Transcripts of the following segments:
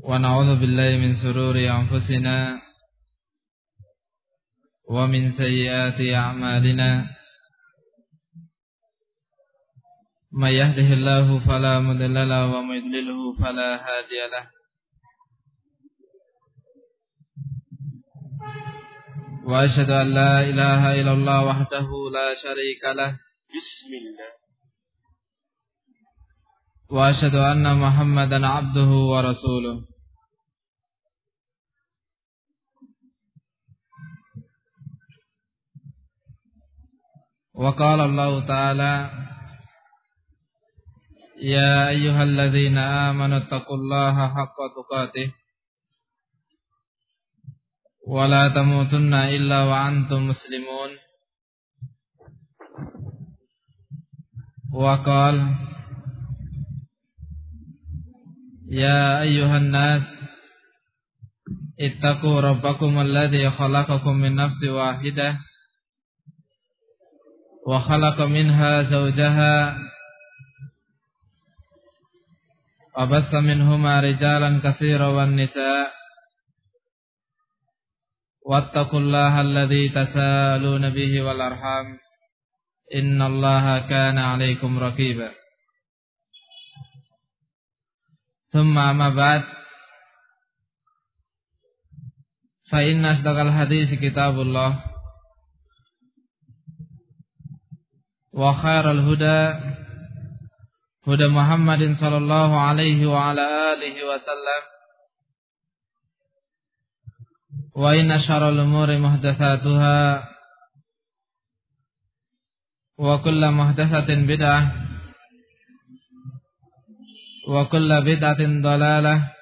ونعوذ بالله من شرور أنفسنا ومن سيئات أعمالنا من يهده الله فلا مضل له ومن يضلله فلا هادي له وأشهد أن لا إله إلا الله وحده لا شريك له بسم الله وأشهد أن محمدا عبده ورسوله وقال الله تعالى يا أيها الذين آمنوا اتقوا الله حق تقاته ولا تموتن إلا وأنتم مسلمون وقال يا أيها الناس اتقوا ربكم الذي خلقكم من نفس واحدة وخلق منها زوجها وبث منهما رجالا كثيرا والنساء واتقوا الله الذي تساءلون به والأرحام إن الله كان عليكم رقيبا ثم أما بعد فإن أصدق الحديث كتاب الله وخير الهدى هدى محمد صلى الله عليه وعلى آله وسلم وإن شر الأمور محدثاتها وكل محدثة بدعة وكل بدعة ضلالة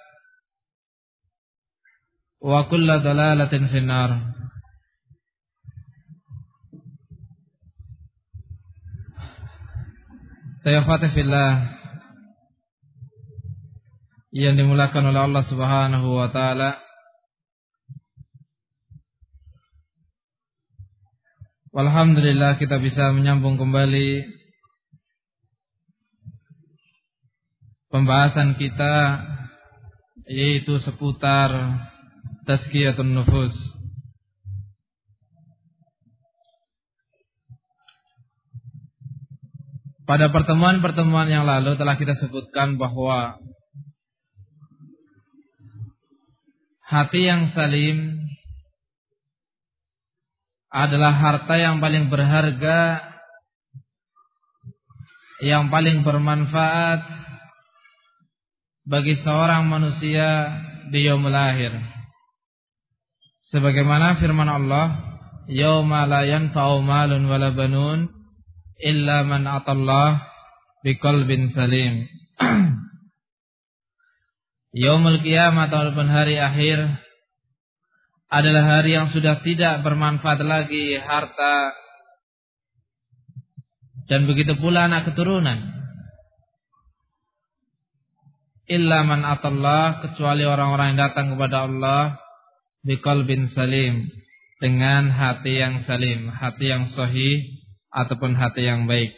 وكل ضلالة في النار. Tayyafati fillah yang dimulakan oleh Allah Subhanahu wa taala. Alhamdulillah kita bisa menyambung kembali pembahasan kita, yaitu seputar tazkiyatun nufus. Pada pertemuan-pertemuan yang lalu telah kita sebutkan bahwa hati yang salim adalah harta yang paling berharga, yang paling bermanfaat bagi seorang manusia di yaumul akhir. Sebagaimana firman Allah, yauma la yanfa'u malun wala banun illa man atallah biqalbin salim. Yaumul qiyamah ataupun hari akhir adalah hari yang sudah tidak bermanfaat lagi harta dan begitu pula anak keturunan. Illa man atallah, kecuali orang-orang yang datang kepada Allah biqalbin salim, dengan hati yang salim, hati yang sahih ataupun hati yang baik.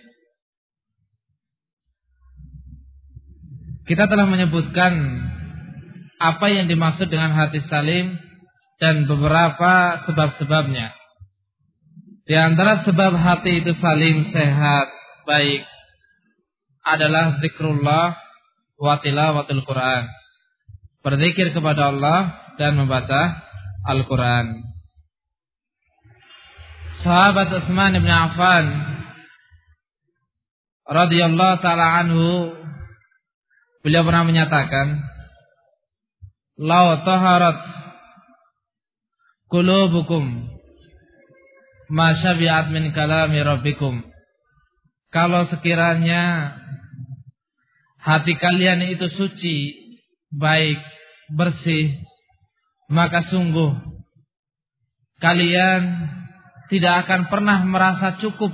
Kita telah menyebutkan apa yang dimaksud dengan hati salim dan beberapa sebab-sebabnya. Di antara sebab hati itu salim, sehat, baik adalah zikrullah wa tilawatul Quran, berzikir kepada Allah dan membaca Al-Quran. Sahabat Utsman bin Affan radhiyallahu ta'ala anhu, beliau pernah menyatakan, law taharat qulubukum ma syabi'at min kalami rabbikum. Kalau sekiranya hati kalian itu suci, baik, bersih, maka sungguh kalian tidak akan pernah merasa cukup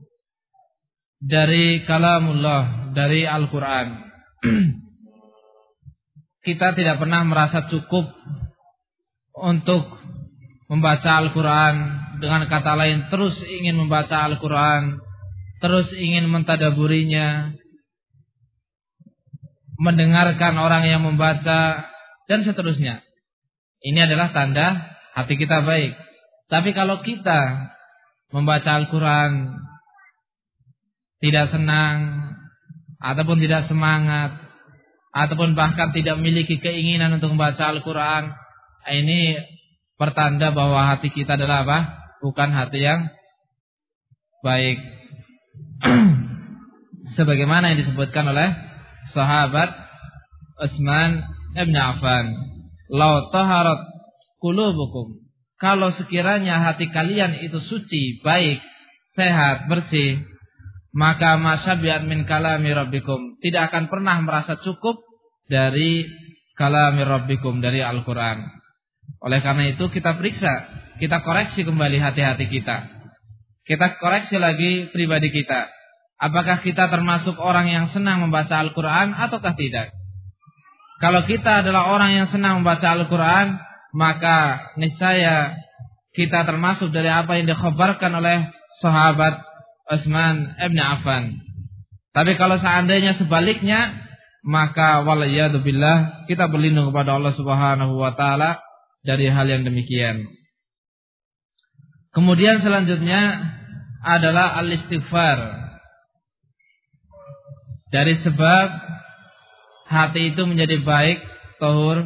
dari kalamullah, dari Al-Quran. Kita tidak pernah merasa cukup untuk membaca Al-Quran. Dengan kata lain, terus ingin membaca Al-Quran, terus ingin mentadaburinya, mendengarkan orang yang membaca, dan seterusnya. Ini adalah tanda hati kita baik. Tapi kalau kita membaca Al-Quran tidak senang, ataupun tidak semangat, ataupun bahkan tidak memiliki keinginan untuk membaca Al-Quran, ini pertanda bahwa hati kita adalah apa? Bukan hati yang baik. Sebagaimana yang disebutkan oleh sahabat Utsman bin Affan, "Lau taharat qulubukum," kalau sekiranya hati kalian itu suci, baik, sehat, bersih, maka masyabihat min kalami rabbikum, tidak akan pernah merasa cukup dari kalami rabbikum, dari Al-Quran. Oleh karena itu kita periksa, kita koreksi kembali hati-hati kita. Kita koreksi lagi pribadi kita. Apakah kita termasuk orang yang senang membaca Al-Quran ataukah tidak? Kalau kita adalah orang yang senang membaca Al-Quran, maka niscaya kita termasuk dari apa yang dikhabarkan oleh sahabat Utsman bin Affan. Tapi kalau seandainya sebaliknya, maka waliyadzubillah, kita berlindung kepada Allah Subhanahu wa taala dari hal yang demikian. Kemudian selanjutnya adalah al-istighfar. Dari sebab hati itu menjadi baik, tahur,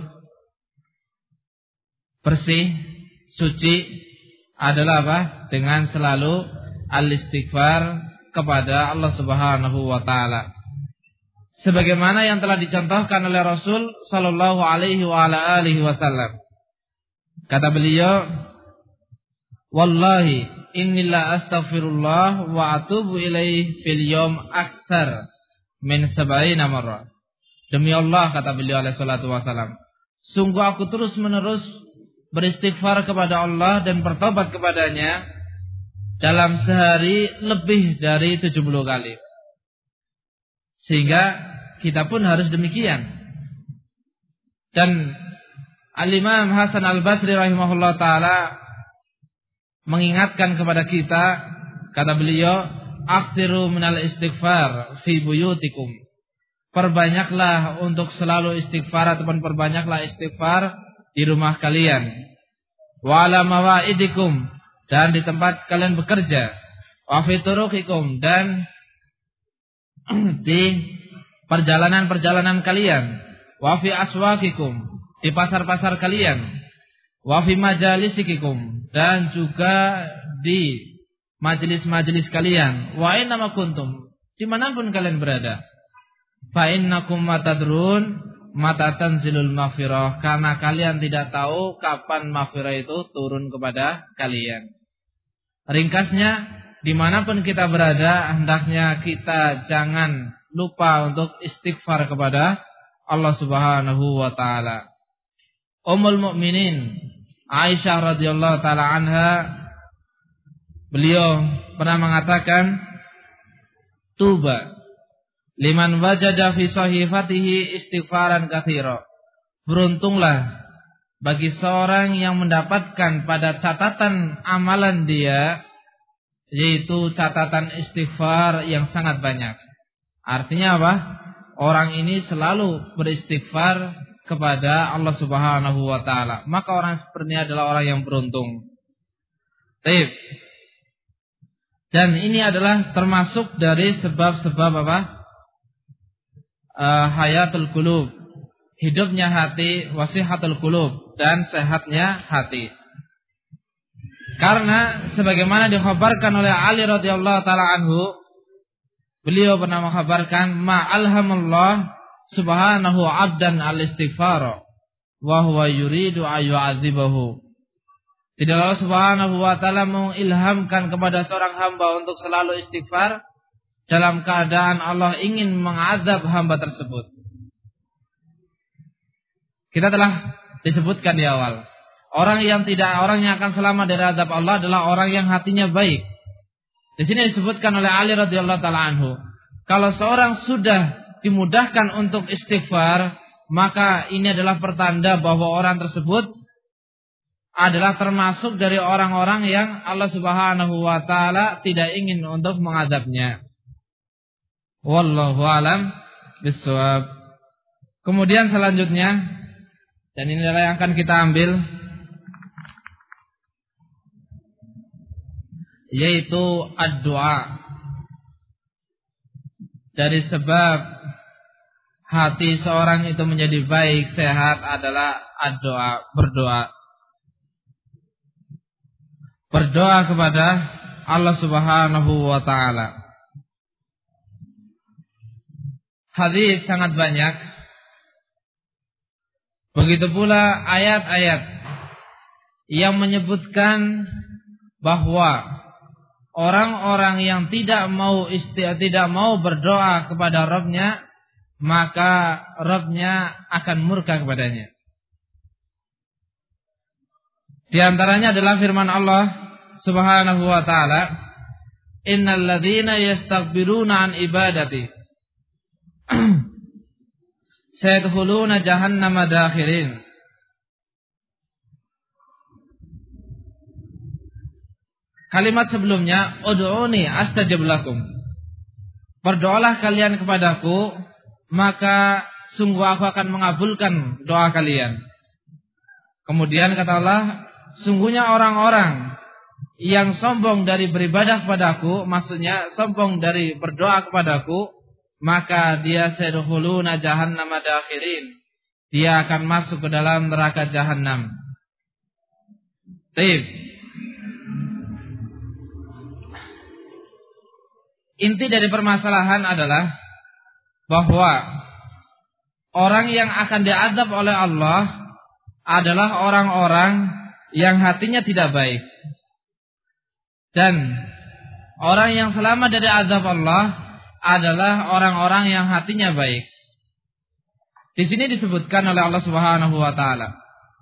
bersih, suci adalah apa? Dengan selalu al-istighfar kepada Allah Subhanahu wa taala. Sebagaimana yang telah dicontohkan oleh Rasul sallallahu alaihi wa ala alihi wasallam. Kata beliau, "Wallahi inni la astaghfirullah wa atubu ilaihi fil yawm aktsar min 70 marrah." Demi Allah, kata beliau alaihi salatu wasallam, sungguh aku terus-menerus beristighfar kepada Allah dan bertobat kepadanya dalam sehari lebih dari 70 kali. Sehingga kita pun harus demikian. Dan Al-Imam Hasan Al-Basri rahimahullah ta'ala mengingatkan kepada kita, kata beliau, "Aktsiru minal istighfar fi buyutikum." Perbanyaklah untuk selalu istighfar, ataupun perbanyaklah istighfar di rumah kalian. Wa ala mawaidikum, dan di tempat kalian bekerja. Wa fi turuqikum, dan di perjalanan-perjalanan kalian. Wa fi aswaqikum, di pasar-pasar kalian. Wa fi majalisikum, dan juga di majelis-majelis kalian. Wa aina ma kuntum, dimanapun kalian berada. Fa innakum matadrun mata tanzilul maghfirah, karena kalian tidak tahu kapan maghfirah itu turun kepada kalian. Ringkasnya, dimanapun kita berada, hendaknya kita jangan lupa untuk istighfar kepada Allah Subhanahu wa taala. Ummul Mukminin Aisyah radhiyallahu taala anha, beliau pernah mengatakan, "Tuba liman wajada fi sahifatihi istighfaran katsira." Beruntunglah bagi seorang yang mendapatkan pada catatan amalan dia, yaitu catatan istighfar yang sangat banyak. Artinya apa? Orang ini selalu beristighfar kepada Allah Subhanahu wa taala. Maka orang seperti ini adalah orang yang beruntung. Baik. Dan ini adalah termasuk dari sebab-sebab apa? Hayatul qulub, hidupnya hati, wasihatul qulub, dan sehatnya hati. Karena sebagaimana dikhabarkan oleh Ali radhiyallahu taala anhu, beliau pernah mengkhabarkan, "Ma alhamallah subhanahu 'abdan al-istighfar wa huwa yuridu ayyu'adzibahu." Tidaklah Allah Subhanahu wa taala mengilhamkan kepada seorang hamba untuk selalu istighfar dalam keadaan Allah ingin mengazab hamba tersebut. Kita telah disebutkan di awal, orang yang akan selamat dari azab Allah adalah orang yang hatinya baik. Di sini disebutkan oleh Ali radhiyallahu taala anhu, kalau seorang sudah dimudahkan untuk istighfar, maka ini adalah pertanda bahwa orang tersebut adalah termasuk dari orang-orang yang Allah Subhanahu wa taala tidak ingin untuk mengazabnya. Wallahu alam bissawab. Kemudian selanjutnya Dan inilah yang akan kita ambil, yaitu ad-du'a. Dari sebab hati seorang itu menjadi baik, sehat adalah ad-du'a, berdoa. Berdoa kepada Allah Subhanahu wa taala. Hadis sangat banyak. Begitu pula ayat-ayat yang menyebutkan bahwa orang-orang yang tidak mau berdoa kepada Rabb-Nya, maka Rabb-Nya akan murka kepadanya. Di antaranya adalah firman Allah Subhanahu wa taala, "Innal ladzina yastakbiruna an ibadati sayadkhuluna jahannama dakhirin." Kalimat sebelumnya, ud'uni astajib lakum. Berdoalah kalian kepadaku, maka sungguh aku akan mengabulkan doa kalian. Kemudian kata Allah, sungguhnya orang-orang yang sombong dari beribadah kepadaku, maksudnya sombong dari berdoa kepadaku, maka dia sayadkhuluna jahannama dakhirin. Dia akan masuk ke dalam neraka Jahannam. Baik. Inti dari permasalahan adalah bahwa orang yang akan diazab oleh Allah adalah orang-orang yang hatinya tidak baik. Dan orang yang selamat dari azab Allah adalah orang-orang yang hatinya baik. Di sini disebutkan oleh Allah Subhanahu wa taala,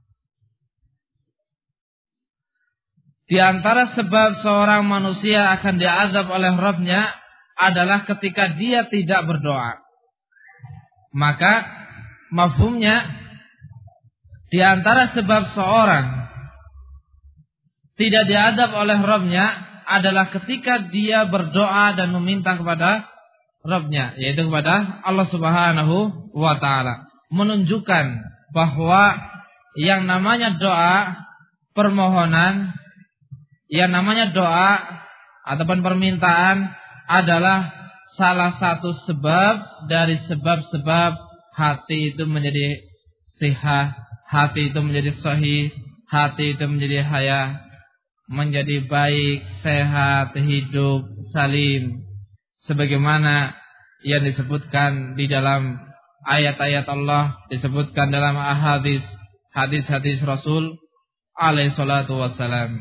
di antara sebab seorang manusia akan diazab oleh Rabb-Nya adalah ketika dia tidak berdoa. Maka mafhumnya, di antara sebab seorang tidak diazab oleh Rabb-Nya adalah ketika dia berdoa dan meminta kepada Rabb-Nya, yaitu kepada Allah Subhanahu wa taala. Menunjukkan bahwa yang namanya doa, permohonan, yang namanya doa ataupun permintaan adalah salah satu sebab dari sebab-sebab hati itu menjadi sehat, hati itu menjadi sahih, hati itu menjadi haya, menjadi baik, sehat, hidup, salim. Sebagaimana yang disebutkan di dalam ayat-ayat Allah, disebutkan dalam hadis-hadis Rasul alaihi salatu wassalam.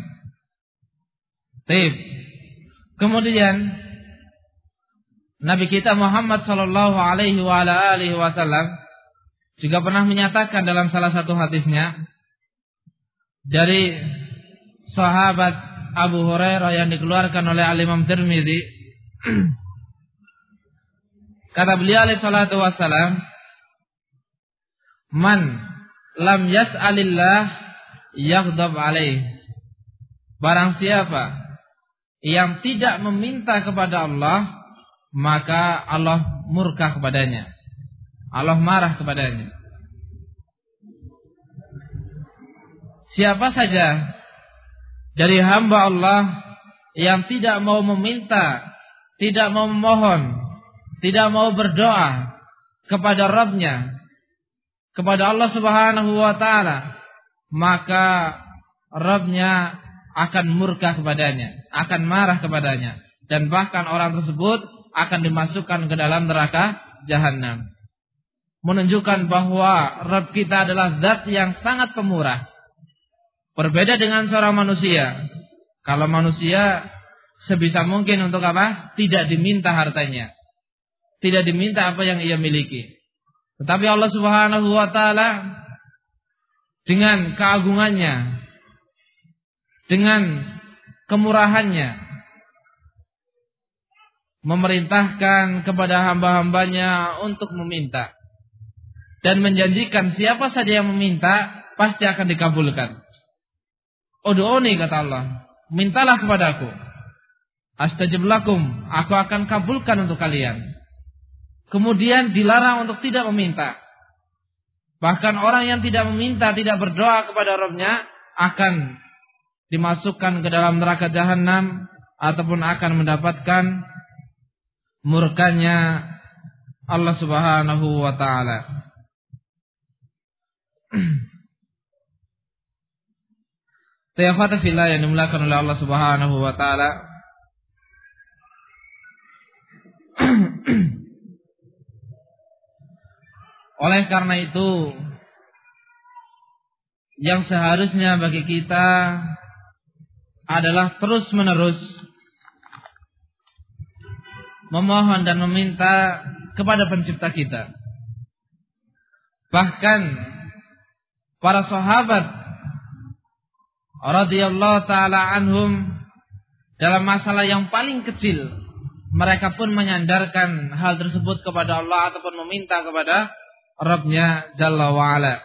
Kemudian Nabi kita Muhammad sallallahu alaihi wa ala alihi wasallam juga pernah menyatakan dalam salah satu hadisnya dari sahabat Abu Hurairah yang dikeluarkan oleh Al-Imam Tirmidzi, kata beliau alaihi salatu wassalam, "Man lam yas'alillah yaghdab alaih." Barang siapa yang tidak meminta kepada Allah, maka Allah murka kepadanya, Allah marah kepadanya. Siapa saja dari hamba Allah yang tidak mau meminta, tidak mau memohon, tidak mau berdoa kepada Rabb-Nya, kepada Allah Subhanahu wa taala, maka Rabb-Nya akan murka kepadanya, akan marah kepadanya, dan bahkan orang tersebut akan dimasukkan ke dalam neraka Jahannam. Menunjukkan bahwa Rabb kita adalah zat yang sangat pemurah. Berbeda dengan seorang manusia. Kalau manusia sebisa mungkin untuk apa? Tidak diminta hartanya, tidak diminta apa yang ia miliki. Tetapi Allah Subhanahu wa taala dengan keagungannya, dengan kemurahannya, memerintahkan kepada hamba-hambanya untuk meminta dan menjanjikan siapa saja yang meminta pasti akan dikabulkan. Ud'uni, kata Allah, mintalah kepadaku, astajib lakum, aku akan kabulkan untuk kalian. Kemudian dilarang untuk tidak meminta. Bahkan orang yang tidak meminta, tidak berdoa kepada Rabb-Nya akan dimasukkan ke dalam neraka jahanam ataupun akan mendapatkan murkanya Allah Subhanahu wa taala. Tayafata fillah yang dimuliakan oleh Allah Subhanahu wa taala. Oleh karena itu, yang seharusnya bagi kita adalah terus-menerus memohon dan meminta kepada pencipta kita. Bahkan para sahabat radhiyallahu taala anhum dalam masalah yang paling kecil, mereka pun menyandarkan hal tersebut kepada Allah ataupun meminta kepada Rabb-Nya Jalla wa'ala.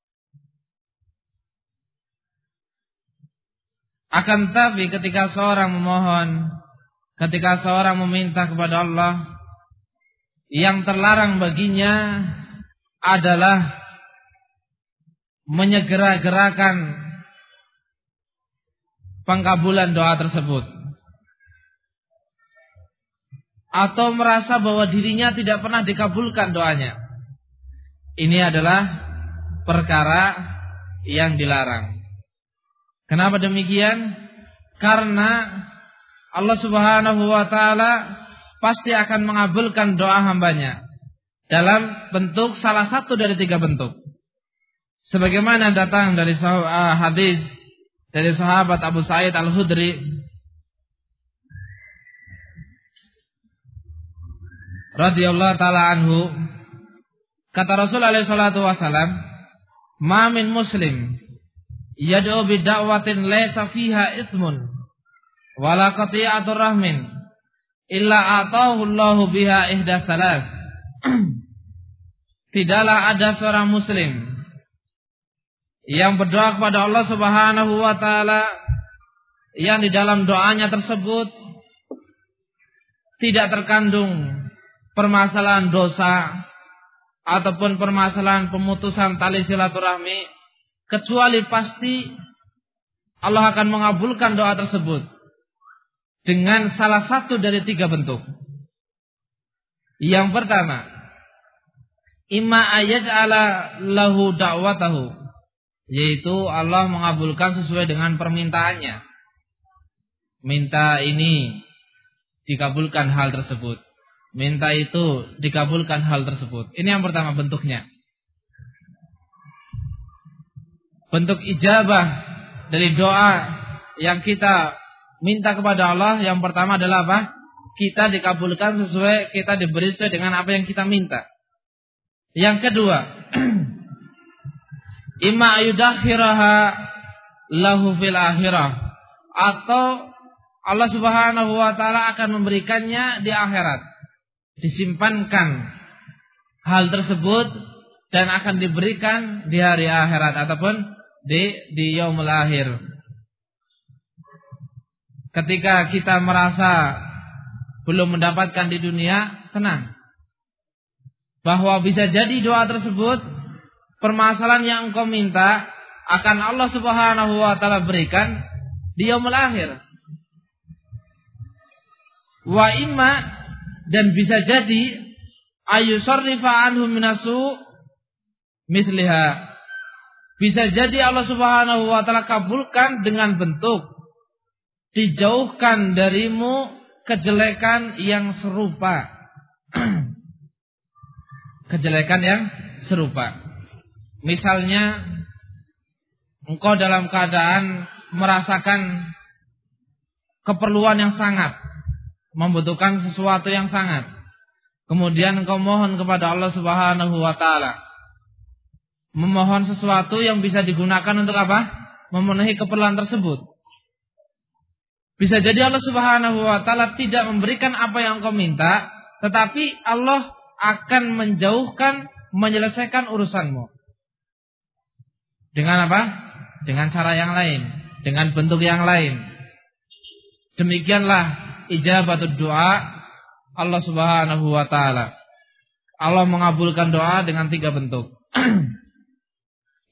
Akan tetapi ketika seorang memohon, ketika seorang meminta kepada Allah, yang terlarang baginya adalah menyegera-gerakan pengkabulan doa tersebut, atau merasa bahwa dirinya tidak pernah dikabulkan doanya. Ini adalah perkara yang dilarang. Kenapa demikian? Karena Allah Subhanahu wa taala pasti akan mengabulkan doa hambanya dalam bentuk salah satu dari 3 bentuk. Sebagaimana datang dari hadis dari sahabat Abu Sa'id Al-Khudri radhiyallahu taala anhu, kata Rasul alaihi salatu wasalam, "Ma min muslim yad'u bi da'watin laysa fiha itsmun wala qati'atur rahmin illa atahu Allahu biha ihda thalath." Tidaklah ada seorang muslim yang berdoa kepada Allah Subhanahu wa taala yang di dalam doanya tersebut tidak terkandung permasalahan dosa ataupun permasalahan pemutusan tali silaturahmi, kecuali pasti Allah akan mengabulkan doa tersebut dengan salah satu dari 3 bentuk. Yang pertama, imma ayaj'ala lahu da'watahu, yaitu Allah mengabulkan sesuai dengan permintaannya. Minta ini dikabulkan hal tersebut, minta itu dikabulkan hal tersebut. Ini yang pertama bentuknya. Bentuk ijabah dari doa yang kita minta kepada Allah, yang pertama adalah apa? Kita dikabulkan sesuai, kita diberi sesuai dengan apa yang kita minta. Yang kedua, imma yudakhiraha lahu fil akhirah, atau Allah Subhanahu wa taala akan memberikannya di akhirat. Disimpankan hal tersebut dan akan diberikan di hari akhirat ataupun di yaumul akhir. Ketika kita merasa belum mendapatkan di dunia, tenang, bahwa bisa jadi doa tersebut, permasalahan yang engkau minta, akan Allah Subhanahu wa taala berikan di yaumul akhir. Wa imma, dan bisa jadi ayusarrifa anhu minasu mithliha, bisa jadi Allah Subhanahu wa taala kabulkan dengan bentuk dijauhkan darimu kejelekan yang serupa. Kejelekan yang serupa. Misalnya engkau dalam keadaan merasakan keperluan yang sangat, membutuhkan sesuatu yang sangat, kemudian engkau mohon kepada Allah Subhanahu wa taala, memohon sesuatu yang bisa digunakan untuk apa? Memenuhi keperluan tersebut. Bisa jadi Allah Subhanahu wa taala tidak memberikan apa yang engkau minta, tetapi Allah akan menjauhkan, menyelesaikan urusanmu. Dengan apa? Dengan cara yang lain, dengan bentuk yang lain. Demikianlah ijabatud doa Allah Subhanahu wa taala. Allah mengabulkan doa dengan 3 bentuk.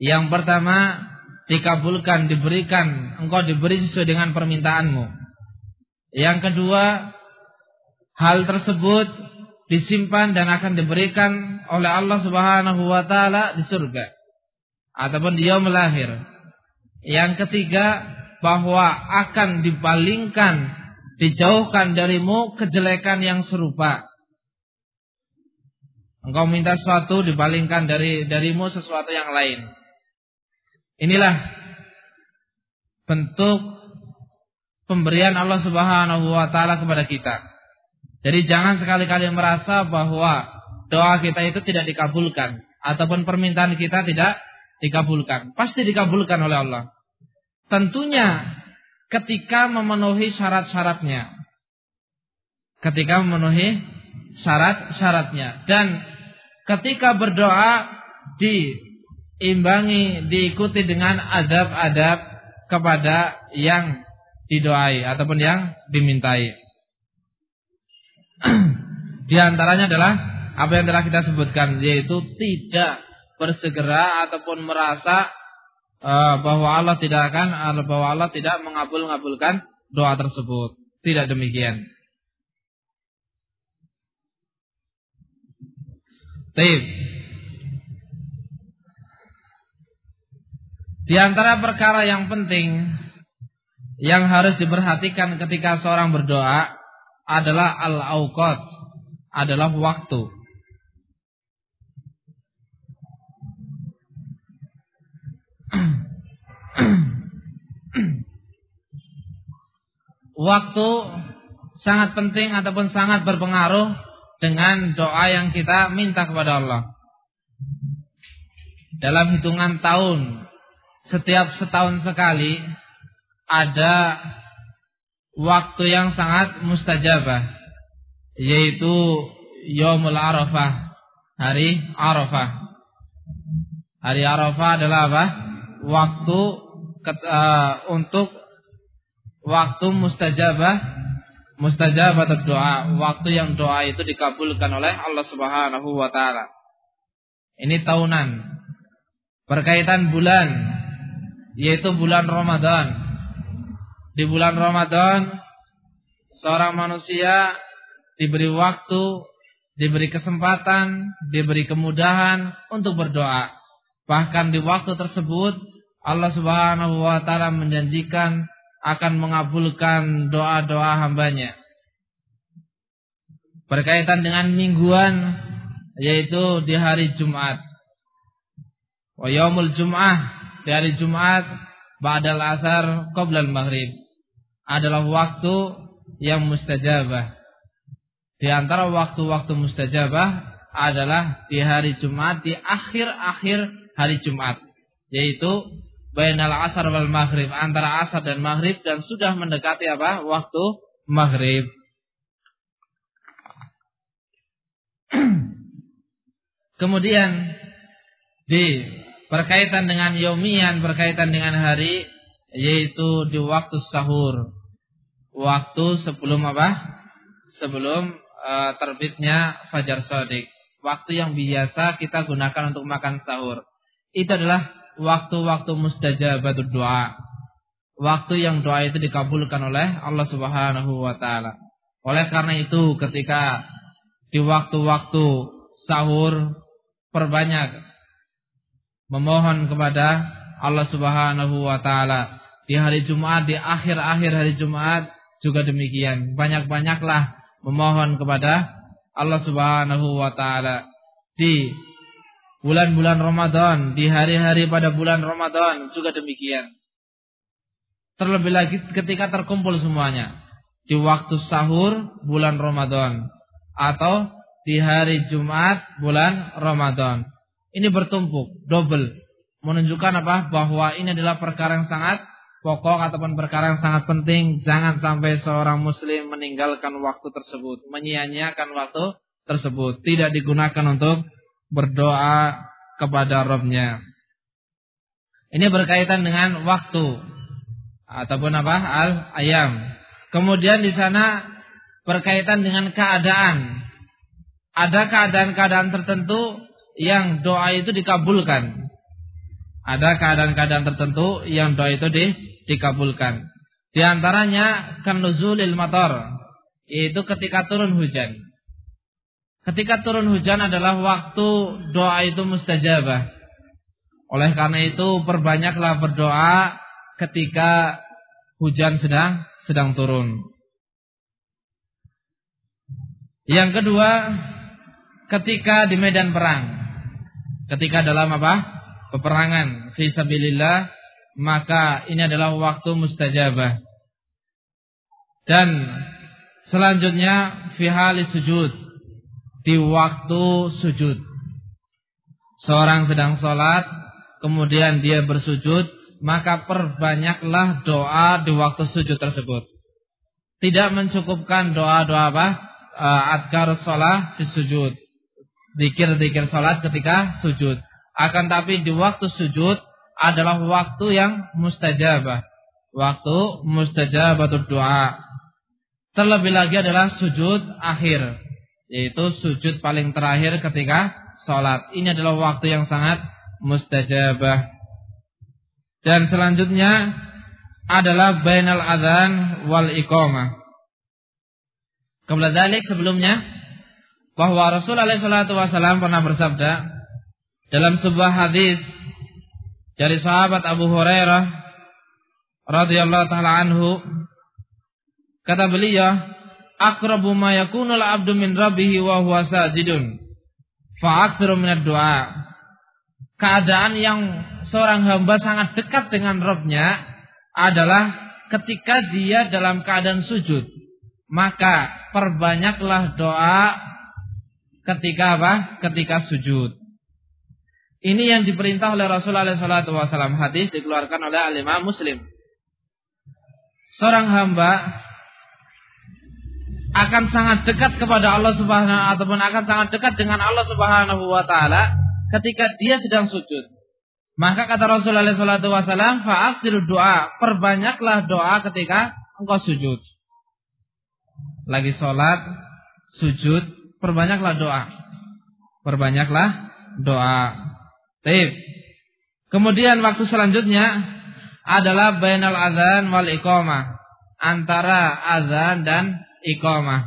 Yang pertama, dikabulkan, diberikan, engkau diberi sesuai dengan permintaanmu. Yang kedua, hal tersebut disimpan dan akan diberikan oleh Allah Subhanahu wa taala di surga ataupun di yaumul akhir. Yang ketiga, bahwa akan dipalingkan, dijauhkan darimu kejelekan yang serupa. Engkau minta sesuatu, dipalingkan darimu sesuatu yang lain. Inilah bentuk pemberian Allah Subhanahu wa taala kepada kita. Jadi jangan sekali-kali merasa bahwa doa kita itu tidak dikabulkan ataupun permintaan kita tidak dikabulkan. Pasti dikabulkan oleh Allah. Tentunya ketika memenuhi syarat-syaratnya. Ketika memenuhi syarat-syaratnya. Dan ketika berdoa diimbangi, diikuti dengan adab-adab kepada yang didoai ataupun yang dimintai. Di antaranya adalah apa yang telah kita sebutkan, yaitu tidak bersegera ataupun merasa bahwa Allah tidak mengabulkan doa tersebut. Tidak demikian. Baik. Di antara perkara yang penting yang harus diperhatikan ketika seorang berdoa adalah al-awqat, adalah waktu. Waktu sangat penting ataupun sangat berpengaruh dengan doa yang kita minta kepada Allah. Dalam hitungan tahun, setiap setahun sekali ada waktu yang sangat mustajabah, yaitu Yaumul Arafah, hari Arafah. Hari Arafah adalah apa? Waktu untuk waktu mustajabah doa, waktu yang doa itu dikabulkan oleh Allah Subhanahu wa taala. Ini tahunan. Berkaitan bulan, yaitu bulan Ramadan. Di bulan Ramadan seorang manusia diberi waktu, diberi kesempatan, diberi kemudahan untuk berdoa. Bahkan di waktu tersebut Allah Subhanahu wa taala menjanjikan akan mengabulkan doa-doa hambanya. Berkaitan dengan mingguan, yaitu di hari Jumat. Wa yaumul Jum'ah, di hari Jumat ba'dal asar qoblal maghrib, adalah waktu yang mustajabah. Di antara waktu-waktu mustajabah adalah di hari Jumat, di akhir-akhir hari Jumat, yaitu bainal asar wal maghrib, antara asar dan maghrib, dan sudah mendekati apa? Waktu maghrib. Kemudian berkaitan dengan yaumian, berkaitan dengan hari, yaitu di waktu sahur. Waktu sebelum apa? Sebelum terbitnya fajar shadiq. Waktu yang biasa kita gunakan untuk makan sahur. Itu adalah waktu-waktu mustajabatud doa. Waktu yang doa itu dikabulkan oleh Allah Subhanahu wa taala. Oleh karena itu ketika di waktu-waktu sahur, perbanyak memohon kepada Allah Subhanahu wa taala. Di hari Jumat, di akhir-akhir hari Jumat juga demikian. Banyak-banyaklah memohon kepada Allah Subhanahu wa taala. Di bulan-bulan Ramadan, di hari-hari pada bulan Ramadan juga demikian. Terlebih lagi ketika terkumpul semuanya di waktu sahur bulan Ramadan atau di hari Jumat bulan Ramadan. Ini bertumpuk, double, menunjukkan apa? Bahwa ini adalah perkara yang sangat pokok ataupun perkara yang sangat penting. Jangan sampai seorang muslim meninggalkan waktu tersebut, menyia-nyiakan waktu tersebut, tidak digunakan untuk berdoa kepada Rabb-Nya. Ini berkaitan dengan waktu ataupun apa? Al-ayam. Kemudian di sana berkaitan dengan keadaan. Ada keadaan-keadaan tertentu yang doa itu dikabulkan. Ada keadaan-keadaan tertentu yang doa itu dikabulkan. Di antaranya kan nuzulil matar, yaitu ketika turun hujan. Ketika turun hujan adalah waktu doa itu mustajabah. Oleh karena itu perbanyaklah berdoa ketika hujan sedang turun. Yang kedua, ketika di medan perang. Ketika dalam peperangan fi sabilillah, maka ini adalah waktu mustajabah. Dan selanjutnya fi halis sujud, di waktu sujud. Seorang sedang sholat, kemudian dia bersujud, maka perbanyaklah doa di waktu sujud tersebut. Tidak mencukupkan doa-doa adkar sholat fi sujud, zikir-zikir sholat ketika sujud. Akan tapi di waktu sujud adalah waktu yang mustajabah, waktu mustajabatud doa. Terlebih lagi adalah sujud akhir, yaitu sujud paling terakhir ketika sholat. Ini adalah waktu yang sangat mustajabah. Dan selanjutnya adalah bainal adzan wal iqamah. Qabla dzalik, sebelumnya, bahwa Rasulullah SAW pernah bersabda dalam sebuah hadis dari sahabat Abu Hurairah radhiyallahu taala anhu, kata beliau, aqrabu ma yakunul abdu min rabbih wa huwa sajidun fa aktsiru minad du'a. Keadaan yang seorang hamba sangat dekat dengan Rabb-nya adalah ketika dia dalam keadaan sujud. Maka perbanyaklah doa ketika ketika sujud. Ini yang diperintah oleh Rasulullah SAW. Hadis dikeluarkan oleh Al-Imam Muslim. Seorang hamba akan sangat dekat kepada Allah Subhanahu, ataupun akan sangat dekat dengan Allah Subhanahu wa taala ketika dia sedang sujud. Maka kata Rasulullah SAW, fa'asiru doa, perbanyaklah doa ketika engkau sujud. Lagi sholat, sujud, perbanyaklah doa. Perbanyaklah doa. Baik. Kemudian waktu selanjutnya adalah bainal adzan wal iqamah, antara azan dan iqamah.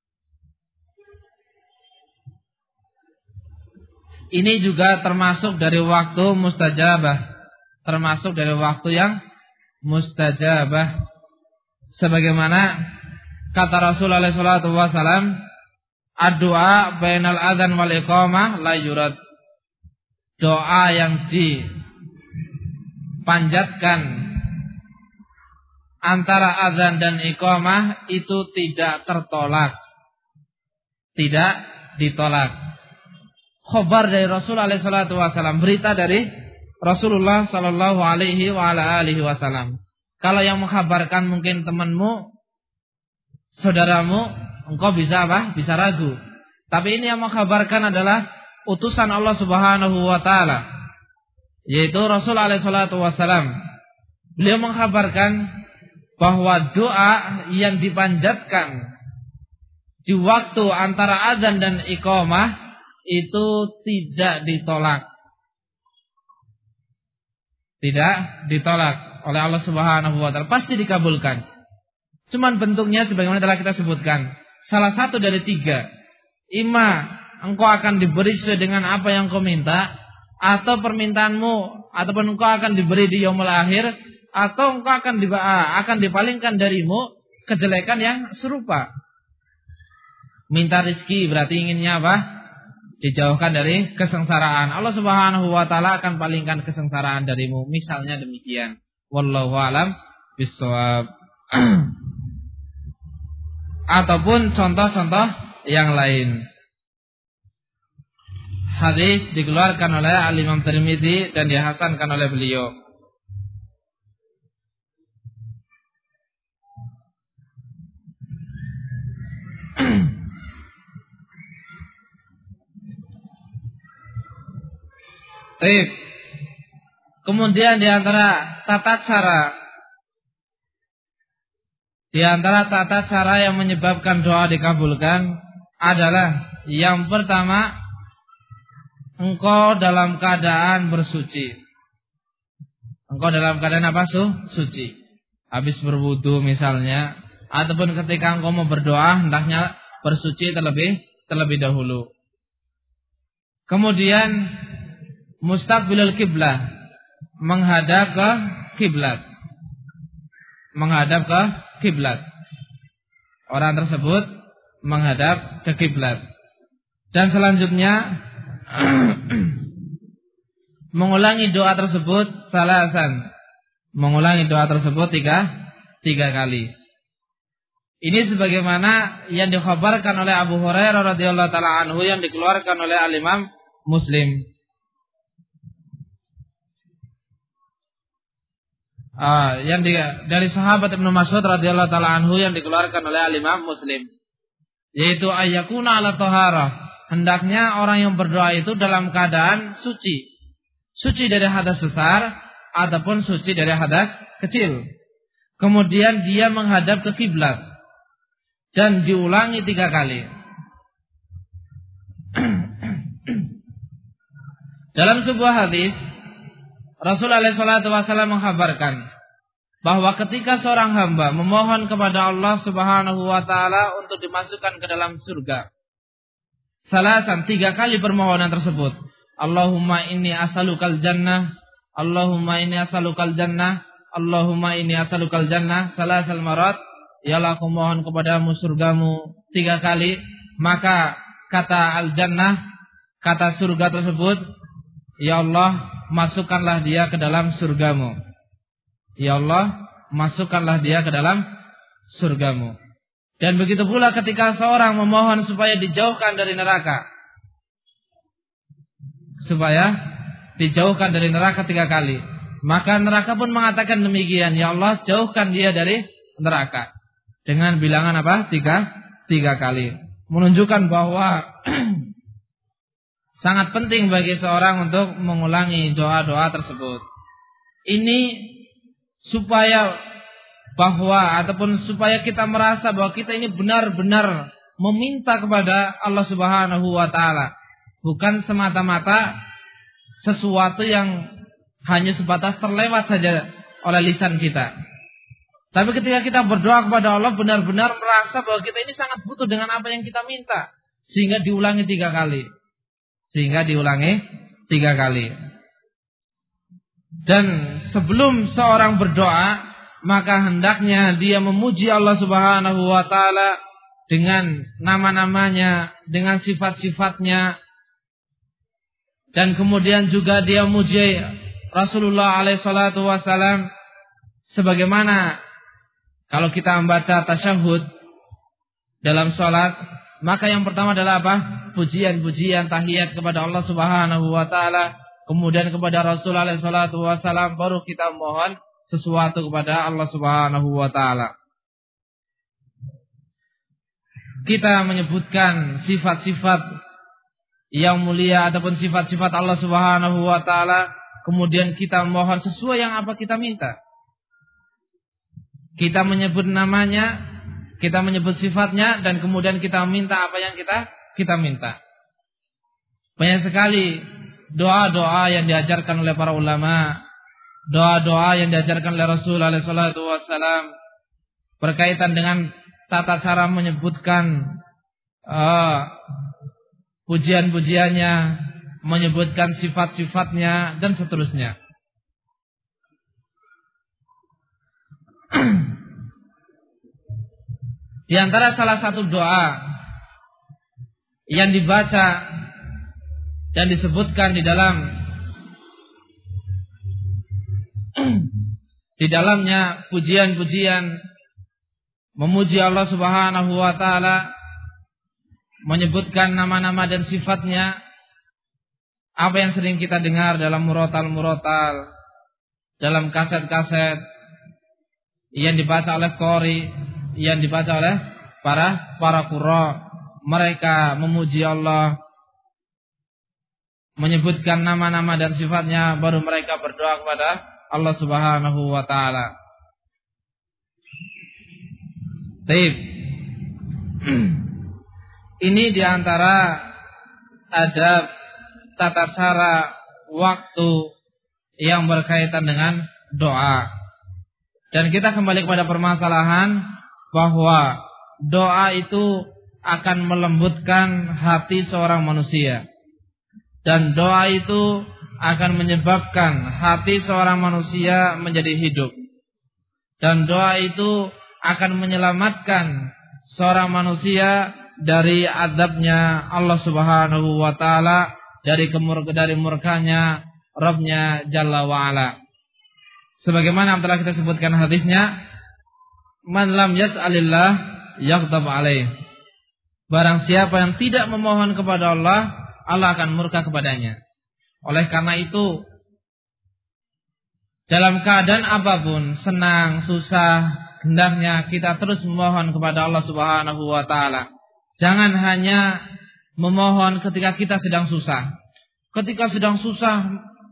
Ini juga termasuk dari waktu mustajabah, termasuk dari waktu yang mustajabah. Sebagaimana kata Rasulullah SAW, ad-du'a bainal adzan wal iqamah la yurad. Doa yang dipanjatkan antara azan dan iqamah itu tidak tertolak, tidak ditolak. Khabar dari Rasulullah SAW, berita dari Rasulullah SAW. Kalau yang mengkhabarkan mungkin temanmu, saudaramu, engkau bisa bisa ragu. Tapi ini yang mengkhabarkan adalah utusan Allah Subhanahu wa taala, yaitu Rasulullah SAW. Beliau mengkhabarkan bahwa doa yang dipanjatkan di waktu antara azan dan iqamah itu tidak ditolak. Tidak ditolak oleh Allah Subhanahu wa taala, pasti dikabulkan. Cuman bentuknya sebagaimana telah kita sebutkan, salah satu dari tiga. Ima engkau akan diberi sesuai dengan apa yang kau minta, atau permintaanmu ataupun engkau akan diberi di yaumul akhir, atau engkau akan dipalingkan darimu kejelekan yang serupa. Minta rezeki berarti inginnya apa? Dijauhkan dari kesengsaraan. Allah Subhanahu wa taala akan palingkan kesengsaraan darimu. Misalnya demikian. Wallahu a'lam bishawab. Ataupun contoh-contoh yang lain. Hadis dikeluarkan oleh Al-Imam Tirmidzi dan dihasankan oleh beliau. Baik. Kemudian di antara tata cara yang menyebabkan doa dikabulkan adalah yang pertama, engkau dalam keadaan bersuci. Engkau dalam keadaan apa? Suci. Habis berwudu misalnya, ataupun ketika engkau mau berdoa hendaknya bersuci terlebih dahulu. Kemudian mustaqbilul kiblah, menghadap ke kiblat. Menghadap ke kiblat. Orang tersebut menghadap ke kiblat. Dan selanjutnya mengulangi doa tersebut salasan. Mengulangi doa tersebut tiga kali. Ini sebagaimana yang dikhabarkan oleh Abu Hurairah radhiyallahu taala anhu yang dikeluarkan oleh Al-Imam Muslim. Dari sahabat Ibnu Mas'ud radhiyallahu taala anhu yang dikeluarkan oleh Al-Imam Muslim, yaitu ayyakuna ala taharah, hendaknya orang yang berdoa itu dalam keadaan suci dari hadas besar ataupun suci dari hadas kecil. Kemudian dia menghadap ke kiblat dan diulangi 3 kali. Dalam sebuah hadis Rasulullah SAW menghabarkan bahwa ketika seorang hamba memohon kepada Allah Subhanahu wa taala untuk dimasukkan ke dalam surga, salasan 3 kali permohonan tersebut, Allahumma inni as'alukal jannah, Allahumma inni as'alukal jannah, Allahumma inni as'alukal jannah, salasal marat, ya Allah aku mohon kepadamu surgamu 3 kali, maka kata al-jannah, kata surga tersebut, ya Allah masukkanlah dia ke dalam surgamu. Ya Allah, masukkanlah dia ke dalam surgamu. Dan begitu pula ketika seorang memohon supaya dijauhkan dari neraka. Supaya dijauhkan dari neraka 3 kali. Maka neraka pun mengatakan demikian, ya Allah jauhkan dia dari neraka. Dengan bilangan apa? 3 kali. Menunjukkan bahwa sangat penting bagi seorang untuk mengulangi doa-doa tersebut. Ini supaya kita merasa bahwa kita ini benar-benar meminta kepada Allah Subhanahu wa taala, bukan semata-mata sesuatu yang hanya sebatas terlewat saja oleh lisan kita. Tapi ketika kita berdoa kepada Allah benar-benar merasa bahwa kita ini sangat butuh dengan apa yang kita minta, sehingga diulangi 3 kali. Dan sebelum seorang berdoa, maka hendaknya dia memuji Allah Subhanahu wa taala dengan nama-namanya, dengan sifat-sifatnya, dan kemudian juga dia memuji Rasulullah alaihi salatu wasallam sebagaimana kalau kita membaca tasyahud dalam salat, maka yang pertama adalah apa? Pujian-pujian, tahiyat kepada Allah Subhanahu wa taala, kemudian kepada Rasul alaihi salatu wasallam, baru kita mohon sesuatu kepada Allah Subhanahu wa taala. Kita menyebutkan sifat-sifat yang mulia ataupun sifat-sifat Allah Subhanahu wa taala, kemudian kita mohon sesuai yang apa kita minta. Kita menyebut namanya, kita menyebut sifatnya, dan kemudian kita minta apa yang kita minta. Banyak sekali doa-doa yang diajarkan oleh para ulama, doa-doa yang diajarkan oleh Rasul alaihi salatu wassalam berkaitan dengan tata cara menyebutkan pujian-pujiannya, menyebutkan sifat-sifatnya, dan seterusnya. Di antara salah satu doa yang dibaca dan disebutkan di dalamnya pujian-pujian memuji Allah Subhanahu wa taala, menyebutkan nama-nama dan sifatnya, apa yang sering kita dengar dalam murotal-murotal, dalam kaset-kaset yang dibaca oleh qori, yang dibaca oleh para qurra. Mereka memuji Allah, menyebutkan nama-nama dan sifatnya, baru mereka berdoa kepada Allah Subhanahu wa taala. Baik. Ini diantara adab tata cara waktu yang berkaitan dengan doa. Dan kita kembali kepada permasalahan bahwa doa itu akan melembutkan hati seorang manusia. Dan doa itu akan menyebabkan hati seorang manusia menjadi hidup. Dan doa itu akan menyelamatkan seorang manusia dari azabnya Allah Subhanahu wa taala, dari murkanya Rabbnya Jalla wa Ala. Sebagaimana yang telah kita sebutkan hadisnya, man lam yas'alillah yaghdab alaih. Barang siapa yang tidak memohon kepada Allah, Allah akan murka kepadanya. Oleh karena itu, dalam keadaan apapun, senang, susah, hendaknya kita terus memohon kepada Allah Subhanahu wa taala. Jangan hanya memohon ketika kita sedang susah. Ketika sedang susah,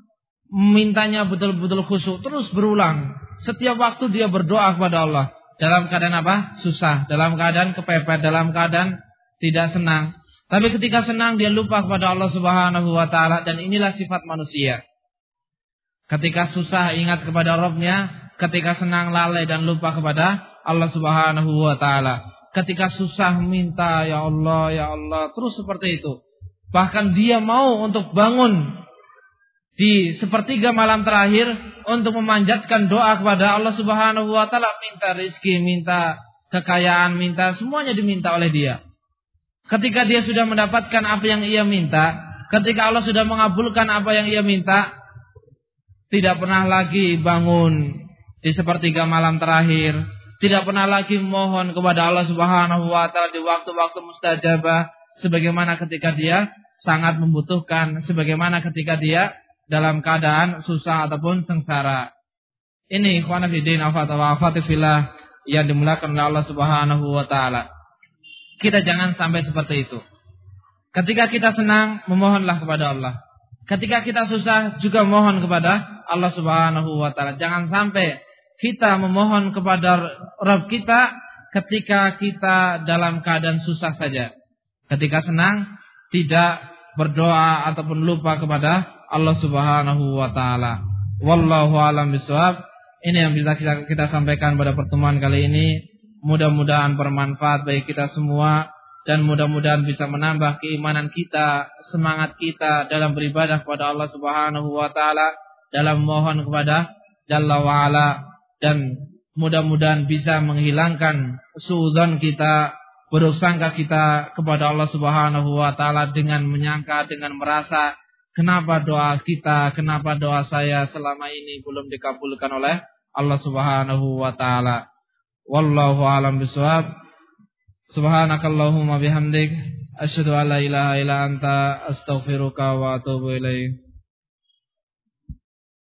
mintanya betul-betul khusyuk, terus berulang. Setiap waktu dia berdoa kepada Allah. Dalam keadaan apa? Susah, dalam keadaan kepepet, dalam keadaan tidak senang. Tapi ketika senang dia lupa kepada Allah Subhanahu wa taala, dan inilah sifat manusia. Ketika susah ingat kepada Rabbnya, ketika senang lalai dan lupa kepada Allah Subhanahu wa taala. Ketika susah minta ya Allah, terus seperti itu. Bahkan dia mau untuk bangun di sepertiga malam terakhir untuk memanjatkan doa kepada Allah Subhanahu wa taala, minta rezeki, minta kekayaan, minta semuanya diminta oleh dia. Ketika dia sudah mendapatkan apa yang ia minta, ketika Allah sudah mengabulkan apa yang ia minta, tidak pernah lagi bangun di sepertiga malam terakhir, tidak pernah lagi memohon kepada Allah Subhanahu wa taala di waktu-waktu mustajabah sebagaimana ketika dia sangat membutuhkan, sebagaimana ketika dia dalam keadaan susah ataupun sengsara. Ini ikhwan fillah wa akhwati fillah yang dimuliakan oleh Allah Subhanahu wa taala. Kita jangan sampai seperti itu. Ketika kita senang, memohonlah kepada Allah. Ketika kita susah, juga mohon kepada Allah Subhanahu wa taala. Jangan sampai kita memohon kepada Rabb kita ketika kita dalam keadaan susah saja. Ketika senang, tidak berdoa ataupun lupa kepada Allah Subhanahu wa taala. Wallahu a'lam bishawab. Ini yang bisa kita sampaikan pada pertemuan kali ini. Mudah-mudahan bermanfaat bagi kita semua, dan mudah-mudahan bisa menambah keimanan kita, semangat kita dalam beribadah kepada Allah Subhanahu wa taala, dalam mohon kepada Jalla wa Ala, dan mudah-mudahan bisa menghilangkan suudzon kita, buruk sangka kita kepada Allah Subhanahu wa taala dengan menyangka, dengan merasa kenapa doa kita, kenapa doa saya selama ini belum dikabulkan oleh Allah Subhanahu wa taala. Wallahu a'lam bishawab. Subhanakallahumma bihamdik asyhadu an la ilaha illa anta astaghfiruka wa atubu ilaik.